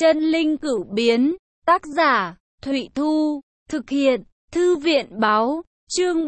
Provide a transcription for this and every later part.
Chân linh cửu biến, tác giả, Thụy Thu, thực hiện, Thư viện báo, chương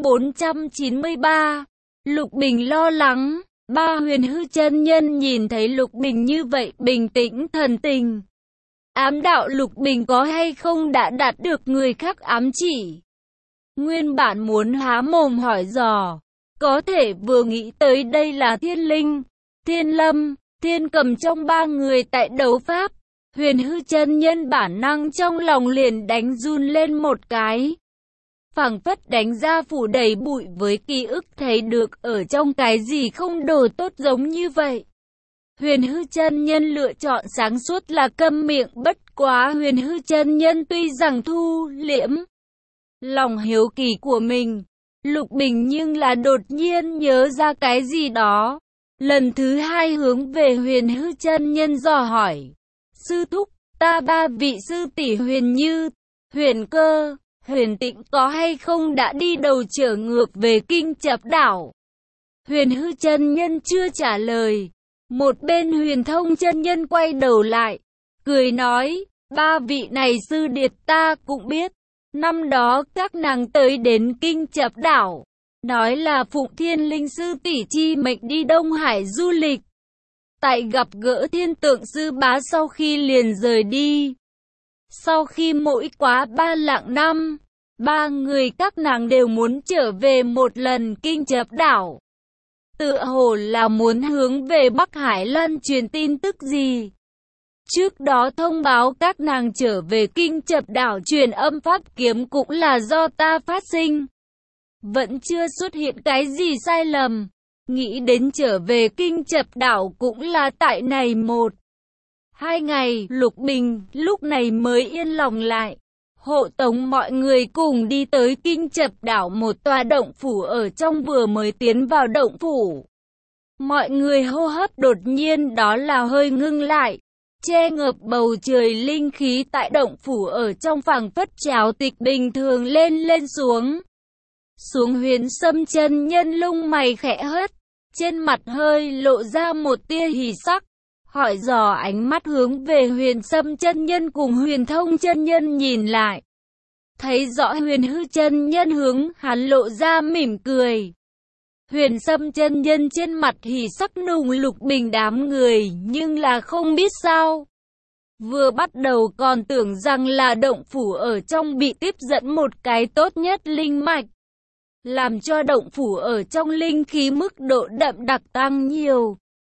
493. Lục Bình lo lắng, ba Huyền Hư chân nhân nhìn thấy Lục Bình như vậy, bình tĩnh thần tình. Ám đạo Lục Bình có hay không đã đạt được người khác ám chỉ. Nguyên bản muốn há mồm hỏi dò, có thể vừa nghĩ tới đây là Thiên Linh, Thiên Lâm, Thiên Cầm trong ba người tại đấu pháp. Huyền Hư chân nhân bản năng trong lòng liền đánh run lên một cái. Phảng phất đánh ra phủ đầy bụi với ký ức thấy được ở trong cái gì không đồ tốt giống như vậy. Huyền Hư chân nhân lựa chọn sáng suốt là câm miệng, bất quá Huyền Hư chân nhân tuy rằng thu liễm lòng hiếu kỳ của mình, Lục Bình nhưng là đột nhiên nhớ ra cái gì đó. Lần thứ hai hướng về Huyền Hư chân nhân dò hỏi. Sư thúc, ta ba vị sư tỷ Huyền Như, Huyền Cơ, Huyền Tĩnh có hay không đã đi đầu trở ngược về Kinh Chập đảo? Huyền Hư chân nhân chưa trả lời. Một bên Huyền Thông chân nhân quay đầu lại, cười nói, ba vị này sư điệt ta cũng biết. Năm đó các nàng tới đến Kinh Chập đảo, nói là Phụng Thiên Linh sư tỷ chi mệnh đi Đông Hải du lịch. Tại gặp gỡ Thiên Tượng sư bá sau khi liền rời đi. Sau khi mỗi quá 3 lạng năm, ba người các nàng đều muốn trở về một lần Kinh Chập đảo. Tựa hồ là muốn hướng về Bắc Hải lan truyền tin tức gì. Trước đó thông báo các nàng trở về Kinh Chập đảo truyền âm pháp kiếm cũng là do ta phát sinh. Vẫn chưa xuất hiện cái gì sai lầm. Nghĩ đến trở về Kinh Chập đảo cũng là tại này 1-2 ngày, Lục Bình lúc này mới yên lòng lại. Hộ tống mọi người cùng đi tới Kinh Chập đảo, một tòa động phủ ở trong. Vừa mới tiến vào động phủ, mọi người hô hấp đột nhiên đó là hơi ngưng lại. Che ngập bầu trời linh khí tại động phủ ở trong phảng phất trào tịch bình thường lên xuống. Huyền Sâm chân nhân lông mày khẽ hất, trên mặt hơi lộ ra một tia hỉ sắc, hỏi dò ánh mắt hướng về Huyền Sâm chân nhân cùng Huyền Thông chân nhân nhìn lại. Thấy rõ Huyền Hư chân nhân hướng hắn lộ ra mỉm cười. Huyền Sâm chân nhân trên mặt hỉ sắc nùng. Lục Bình đám người nhưng là không biết sao. Vừa bắt đầu còn tưởng rằng là động phủ ở trong bị tiếp dẫn một cái tốt nhất linh mạch, làm cho động phủ ở trong linh khí mức độ đậm đặc tăng nhiều.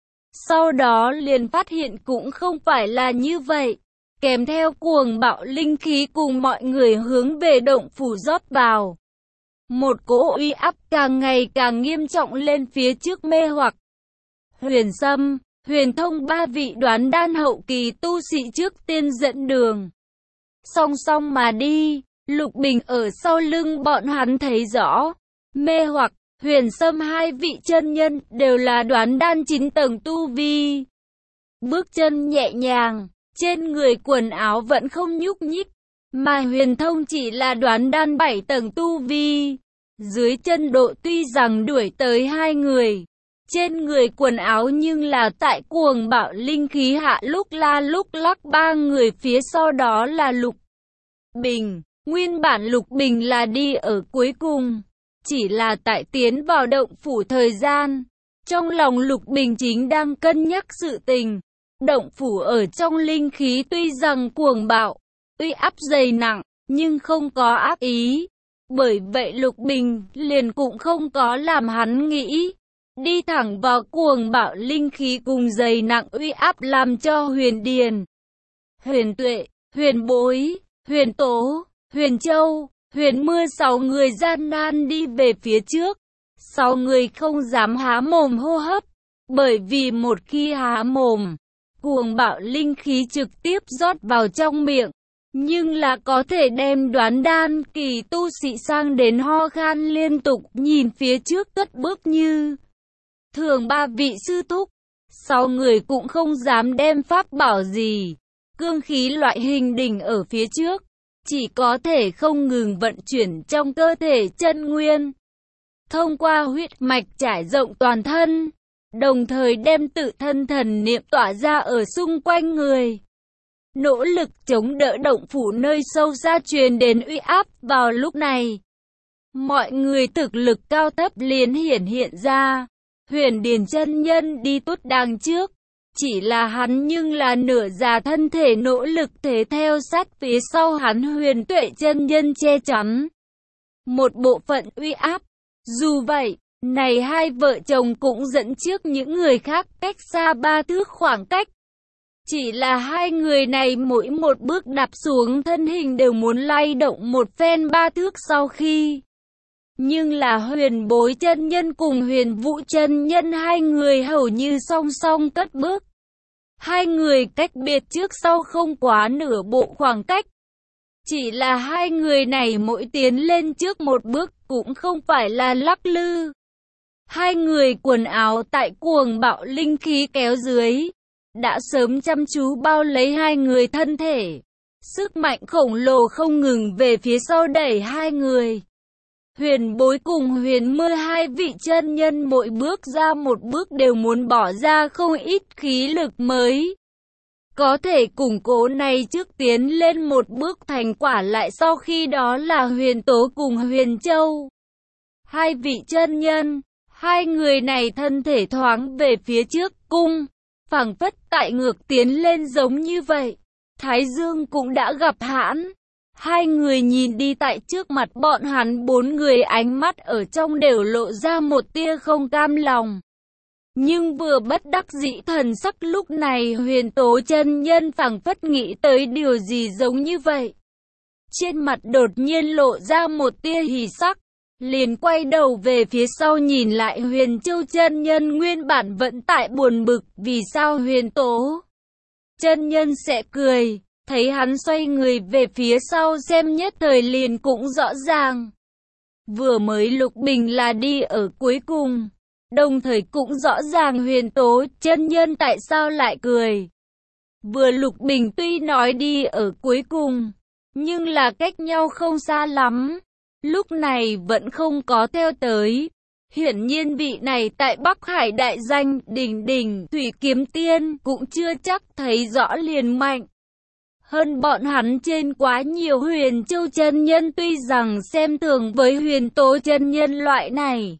Sau đó liền phát hiện cũng không phải là như vậy. Kèm theo cuồng bạo linh khí cùng mọi người hướng về động phủ rót vào. Một cỗ uy áp càng ngày càng nghiêm trọng lên phía trước mê hoặc. Huyền Sâm, Huyền Thông ba vị đoán đan hậu kỳ tu sĩ trước tiên dẫn đường. Song song mà đi, Lục Bình ở sau lưng bọn hắn thấy rõ. Mê hoặc, Huyền Sâm hai vị chân nhân đều là đoán đan 9 tầng tu vi. Bước chân nhẹ nhàng, trên người quần áo vẫn không nhúc nhích. Mà Huyền Thông chỉ là đoán đan 7 tầng tu vi. Dưới chân độ tuy rằng đuổi tới hai người, trên người quần áo nhưng là tại cuồng bạo linh khí hạ lúc la lúc lắc. Ba người phía sau đó là Lục Bình. Nguyên bản Lục Bình là đi ở cuối cùng, chỉ là tại tiến vào động phủ thời gian. Trong lòng Lục Bình chính đang cân nhắc sự tình. Động phủ ở trong linh khí tuy rằng cuồng bạo, uy áp dày nặng, nhưng không có ác ý. Bởi vậy Lục Bình liền cũng không có làm hắn nghĩ. Đi thẳng vào cuồng bạo linh khí cùng dày nặng uy áp làm cho Huyền Điền, Huyền Tuệ, Huyền Bối, Huyền Tố, Huyền Châu, Huyền Mưa 6 người gian nan đi về phía trước. 6 người không dám há mồm hô hấp, bởi vì một khi há mồm, cuồng bạo linh khí trực tiếp rót vào trong miệng, nhưng là có thể đem đoán đan kỳ tu sĩ sang đến ho khan liên tục. Nhìn phía trước cất bước như thường ba vị sư thúc, 6 người cũng không dám đem pháp bảo gì, cương khí loại hình đỉnh ở phía trước, chỉ có thể không ngừng vận chuyển trong cơ thể chân nguyên, thông qua huyết mạch trải rộng toàn thân, đồng thời đem tự thân thần niệm tỏa ra ở xung quanh người. nỗ lực chống đỡ động phủ nơi sâu xa truyền đến uy áp vào lúc này. Mọi người thực lực cao thấp liền hiện ra. Huyền Điền chân nhân đi tốt đằng trước, chỉ là hắn nhưng là nửa già thân thể nỗ lực thế theo sát phía sau hắn. Huyền Tuệ chân nhân che chắn một bộ phận uy áp. Dù vậy, này hai vợ chồng cũng dẫn trước những người khác cách xa 3 thước khoảng cách. Chỉ là hai người này mỗi một bước đạp xuống thân hình đều muốn lay động một phen 3 thước sau khi. Nhưng là Huyền Bối chân nhân cùng Huyền Vũ chân nhân hai người hầu như song song cất bước. Hai người cách biệt trước sau không quá nửa bộ khoảng cách. Chỉ là hai người này mỗi tiến lên trước một bước cũng không phải là lắc lư. Hai người quần áo tại cuồng bạo linh khí kéo dưới, đã sớm chăm chú bao lấy hai người thân thể. Sức mạnh khổng lồ không ngừng về phía sau đẩy hai người. Huyền Bối cùng Huyền Mưa hai vị chân nhân mỗi bước ra một bước đều muốn bỏ ra không ít khí lực mới có thể củng cố này trước tiến lên một bước. Thành quả lại sau khi đó là Huyền Tố cùng Huyền Châu. Hai vị chân nhân, hai người này thân thể thoáng về phía trước cung, phảng phất tại ngược tiến lên giống như vậy. Thái Dương cũng đã gặp hãn. Hai người nhìn đi tại trước mặt bọn hắn, 4 người ánh mắt ở trong đều lộ ra một tia không cam lòng. Nhưng vừa bất đắc dĩ thần sắc lúc này Huyền Tố chân nhân phảng phất nghĩ tới điều gì giống như vậy. Trên mặt đột nhiên lộ ra một tia hỉ sắc, liền quay đầu về phía sau nhìn lại Huyền Châu chân nhân nguyên bản vẫn tại buồn bực vì sao Huyền Tố chân nhân sẽ cười. Thấy hắn xoay người về phía sau xem nhất thời liền cũng rõ ràng. Vừa mới Lục Bình là đi ở cuối cùng. Đồng thời cũng rõ ràng Huyền Tố chân nhân tại sao lại cười. Vừa Lục Bình tuy nói đi ở cuối cùng, nhưng là cách nhau không xa lắm. Lúc này vẫn không có theo tới. Hiển nhiên vị này tại Bắc Hải đại danh đỉnh đỉnh Thủy Kiếm Tiên cũng chưa chắc thấy rõ liền mạnh hơn bọn hắn trên quá nhiều. Huyền Châu chân nhân tuy rằng xem thường với Huyền Tố chân nhân loại này,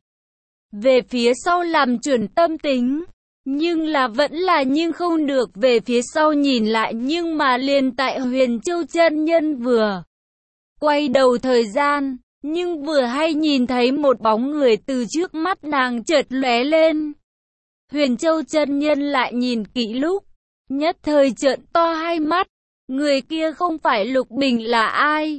về phía sau làm chuẩn tâm tính, nhưng là vẫn là nhưng không được về phía sau nhìn lại. Nhưng mà liền tại Huyền Châu chân nhân vừa quay đầu thời gian, nhưng vừa hay nhìn thấy một bóng người từ trước mắt nàng chợt lóe lên. Huyền Châu chân nhân lại nhìn kỹ lúc, nhất thời trợn to hai mắt. Người kia không phải Lục Bình là ai?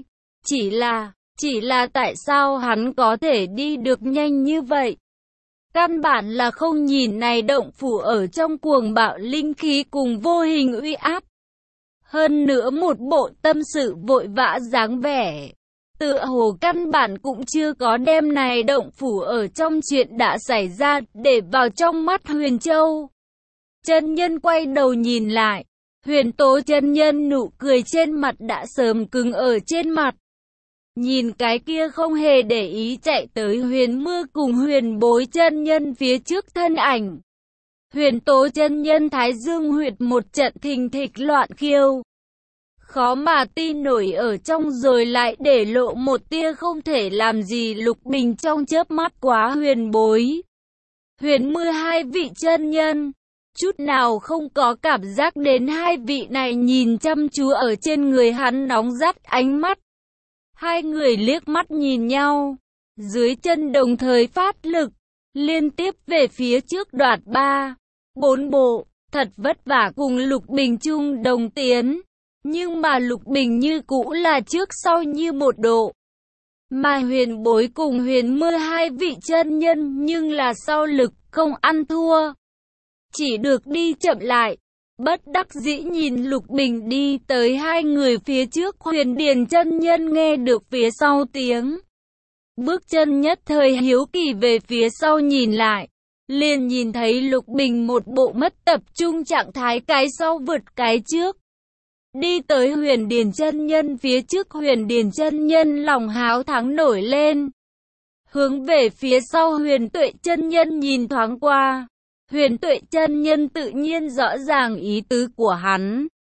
Chỉ là tại sao hắn có thể đi được nhanh như vậy? Căn bản là không nhìn này động phủ ở trong cuồng bạo linh khí cùng vô hình uy áp. Hơn nữa một bộ tâm sự vội vã dáng vẻ. Tựa hồ căn bản cũng chưa có đem này động phủ ở trong chuyện đã xảy ra để vào trong mắt Huyền Châu chân nhân quay đầu nhìn lại. Huyền Tố chân nhân nụ cười trên mặt đã sớm cứng ở trên mặt. Nhìn cái kia không hề để ý chạy tới Huyền Mưa cùng Huyền Bối chân nhân phía trước thân ảnh. Huyền Tố chân nhân thái dương huyệt một trận thình thịch loạn khiêu. Khó mà tin nổi ở trong rồi lại để lộ một tia không thể làm gì. Lục Bình trong chớp mắt quá Huyền Bối, Huyền Mưa hai vị chân nhân, chút nào không có cảm giác đến hai vị này nhìn chăm chú ở trên người hắn nóng rát ánh mắt. Hai người liếc mắt nhìn nhau, dưới chân đồng thời phát lực, liên tiếp về phía trước đoạt 3, 4 bộ, thật vất vả cùng Lục Bình chung đồng tiến. Nhưng mà Lục Bình như cũ là trước sau như một độ. Mà Huyền Bối cùng Huyền Mưa hai vị chân nhân nhưng là sau lực không ăn thua, chỉ được đi chậm lại. Bất đắc dĩ nhìn Lục Bình đi tới hai người phía trước. Huyền Điền chân nhân nghe được phía sau tiếng bước chân nhất thời hiếu kỳ về phía sau nhìn lại, liền nhìn thấy Lục Bình một bộ mất tập trung trạng thái, cái sau vượt cái trước, đi tới Huyền Điền chân nhân phía trước. Huyền Điền chân nhân lòng háo thắng nổi lên, hướng về phía sau Huyền Tuệ chân nhân nhìn thoáng qua. Huyền Tuệ chân nhân tự nhiên rõ ràng ý tứ của hắn,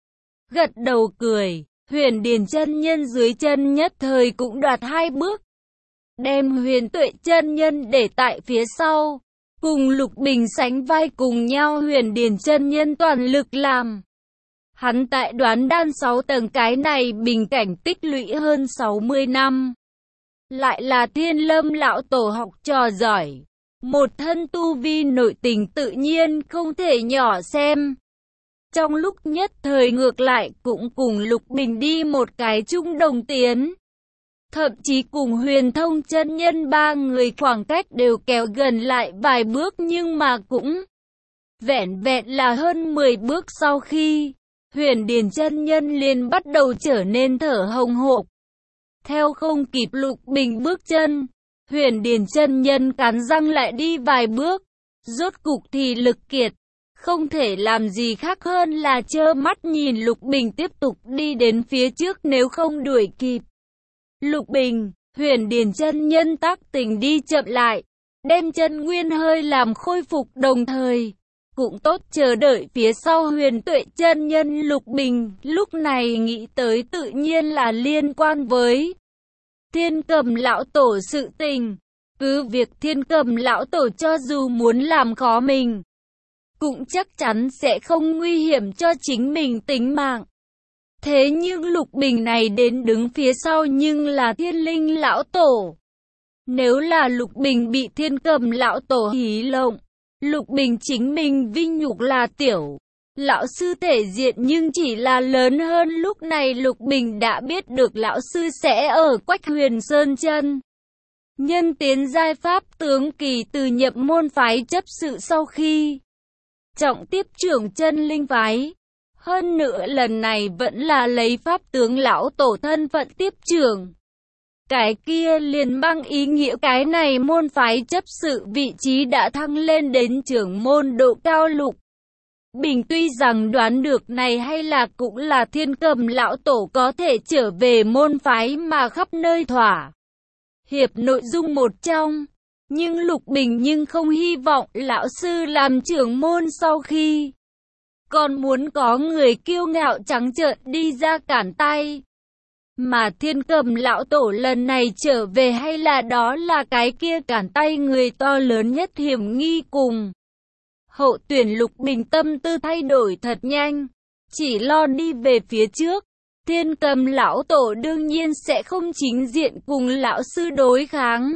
gật đầu cười. Huyền Điền chân nhân dưới chân nhất thời cũng đoạt 2 bước, đem Huyền Tuệ chân nhân để tại phía sau, cùng Lục Bình sánh vai cùng nhau. Huyền Điền chân nhân toàn lực làm. Hắn tại Đoán Đan 6 tầng, cái này bình cảnh tích lũy hơn 60 năm. Lại là Thiên Lâm lão tổ học trò giỏi, một thân tu vi nội tình tự nhiên không thể nhỏ xem. Trong lúc nhất thời ngược lại cũng cùng Lục Bình đi một cái chung đồng tiến. Thậm chí cùng Huyền Thông chân nhân 3 người khoảng cách đều kéo gần lại vài bước, nhưng mà cũng vẹn vẹn là hơn 10 bước sau khi Huyền Điền chân nhân liền bắt đầu trở nên thở hồng hộc. Theo không kịp Lục Bình bước chân, Huyền Điền chân nhân cắn răng lại đi vài bước, rốt cục thì lực kiệt, không thể làm gì khác hơn là trơ mắt nhìn Lục Bình tiếp tục đi đến phía trước, nếu không đuổi kịp Lục Bình, Huyền Điền chân nhân tác tình đi chậm lại, đem chân nguyên hơi làm khôi phục, đồng thời cũng tốt chờ đợi phía sau Huyền Tuệ chân nhân. Lục Bình lúc này nghĩ tới tự nhiên là liên quan với Thiên Cầm lão tổ sự tình. Cứ việc Thiên Cầm lão tổ cho dù muốn làm khó mình, cũng chắc chắn sẽ không nguy hiểm cho chính mình tính mạng. Thế nhưng Lục Bình này đến đứng phía sau nhưng là Thiên Linh lão tổ. Nếu là Lục Bình bị Thiên Cầm lão tổ hí lộng, Lục Bình chính mình vinh nhục là tiểu lão sư thể diện nhưng chỉ là lớn hơn. Lúc này Lục Bình đã biết được lão sư sẽ ở Quách Huyền Sơn chân nhân tiến giai pháp tướng kỳ, từ nhập môn phái chấp sự sau khi trọng tiếp trưởng chân linh phái. Hơn nữa lần này vẫn là lấy pháp tướng lão tổ thân phận tiếp trưởng. Cái kia liền mang ý nghĩa cái này môn phái chấp sự vị trí đã thăng lên đến trưởng môn độ cao. Lục Bình tuy rằng đoán được này hay là cũng là Thiên Cầm lão tổ có thể trở về môn phái mà khắp nơi thỏa hiệp nội dung một trong. Nhưng Lục Bình nhưng không hy vọng lão sư làm trưởng môn sau khi còn muốn có người kiêu ngạo trắng trợn đi ra cản tay. Mà Thiên Cầm lão tổ lần này trở về hay là đó là cái kia cản tay người to lớn nhất hiểm nghi cùng hậu tuyển. Lục Bình tâm tư thay đổi thật nhanh, chỉ lo đi về phía trước. Thiên Cầm lão tổ đương nhiên sẽ không chính diện cùng lão sư đối kháng.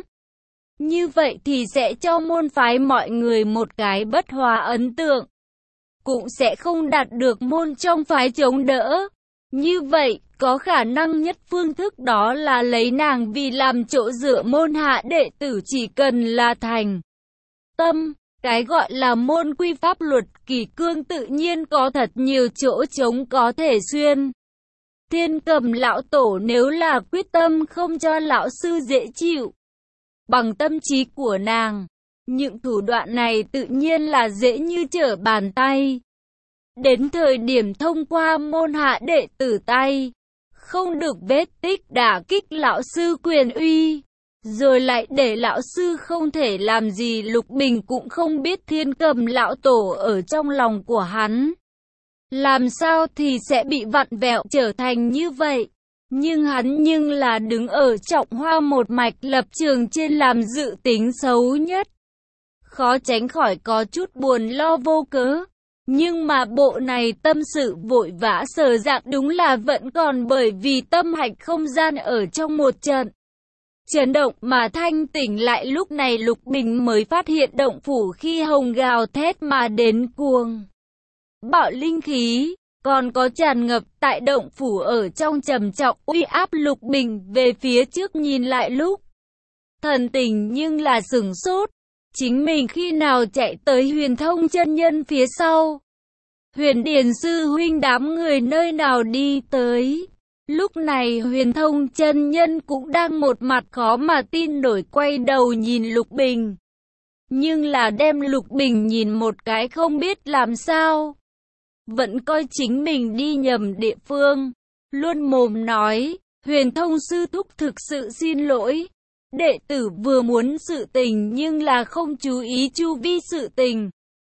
Như vậy thì sẽ cho môn phái mọi người một cái bất hòa ấn tượng, cũng sẽ không đạt được môn trong phái chống đỡ. Như vậy, có khả năng nhất phương thức đó là lấy nàng vì làm chỗ dựa môn hạ đệ tử, chỉ cần là thành tâm. Cái gọi là môn quy pháp luật kỷ cương tự nhiên có thật nhiều chỗ trống có thể xuyên. Thiên Cầm lão tổ nếu là quyết tâm không cho lão sư dễ chịu, bằng tâm trí của nàng, những thủ đoạn này tự nhiên là dễ như trở bàn tay. Đến thời điểm thông qua môn hạ đệ tử tay, không được vết tích đả kích lão sư quyền uy, rồi lại để lão sư không thể làm gì. Lục Bình cũng không biết Thiên Cầm lão tổ ở trong lòng của hắn làm sao thì sẽ bị vặn vẹo trở thành như vậy. Nhưng hắn nhưng là đứng ở Trọng Hoa một mạch lập trường trên làm dự tính xấu nhất, khó tránh khỏi có chút buồn lo vô cớ. Nhưng mà bộ này tâm sự vội vã sờ dạng đúng là vẫn còn bởi vì tâm hạch không gian ở trong một trận chấn động mà thanh tỉnh lại. Lúc này Lục Bình mới phát hiện động phủ khi hồng gào thét mà đến cuồng bạo linh khí còn có tràn ngập tại động phủ ở trong trầm trọng uy áp. Lục Bình về phía trước nhìn lại lúc thần tình nhưng là sửng sốt, chính mình khi nào chạy tới Huyền Thông chân nhân phía sau, Huyền Điền sư huynh đám người nơi nào đi tới. Lúc này Huyền Thông chân nhân cũng đang một mặt khó mà tin nổi quay đầu nhìn Lục Bình, nhưng là đem Lục Bình nhìn một cái không biết làm sao, vẫn coi chính mình đi nhầm địa phương, luôn mồm nói: Huyền Thông sư thúc thực sự xin lỗi, đệ tử vừa muốn sự tình nhưng là không chú ý chu vi sự tình.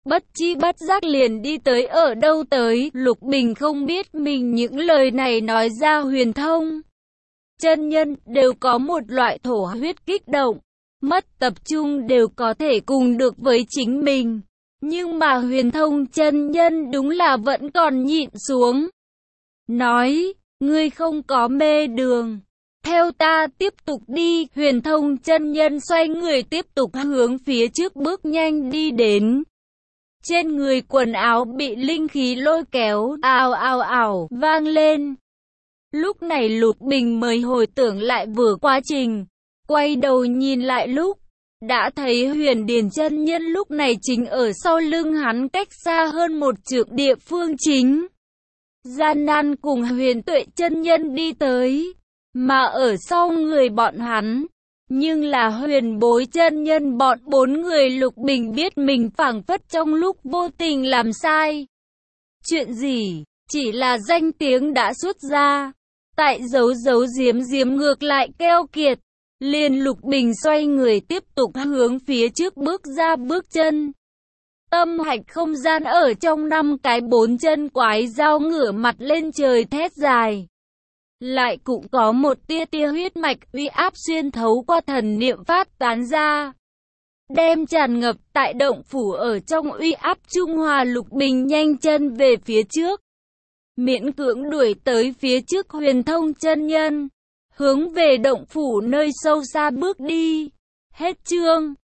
Bất chi bất giác liền đi tới ở đâu tới, Lục Bình không biết mình những lời này nói ra Huyền Thông chân nhân đều có một loại thổ huyết kích động, mất tập trung đều có thể cùng được với chính mình. Nhưng mà Huyền Thông chân nhân đúng là vẫn còn nhịn xuống. Nói, ngươi không có mê đường. Theo ta tiếp tục đi, Huyền Thông chân nhân xoay người tiếp tục hướng phía trước bước nhanh đi đến. Trên người quần áo bị linh khí lôi kéo, ào ào ào, vang lên. Lúc này Lục Bình mới hồi tưởng lại vừa quá trình, quay đầu nhìn lại lúc, đã thấy Huyền Điền chân nhân lúc này chính ở sau lưng hắn cách xa hơn một trượng địa phương chính. Gian nan cùng Huyền Tuệ chân nhân đi tới, mà ở sau người bọn hắn, nhưng là Huyền Bối chân nhân bọn bốn người. Lục Bình biết mình phảng phất trong lúc vô tình làm sai. Chuyện gì? Chỉ là danh tiếng đã xuất ra. Tại giấu giếm ngược lại keo kiệt. Liền Lục Bình xoay người tiếp tục hướng phía trước bước ra bước chân. Tâm hạch không gian ở trong 5 cái 4 chân quái dao ngửa mặt lên trời thét dài. Lại cũng có một tia huyết mạch uy áp xuyên thấu qua thần niệm phát tán ra. Đem tràn ngập tại động phủ ở trong uy áp trung hòa. Lục Bình nhanh chân về phía trước. Miễn cưỡng đuổi tới phía trước Huyền Thông chân nhân. Hướng về động phủ nơi sâu xa bước đi. Hết chương.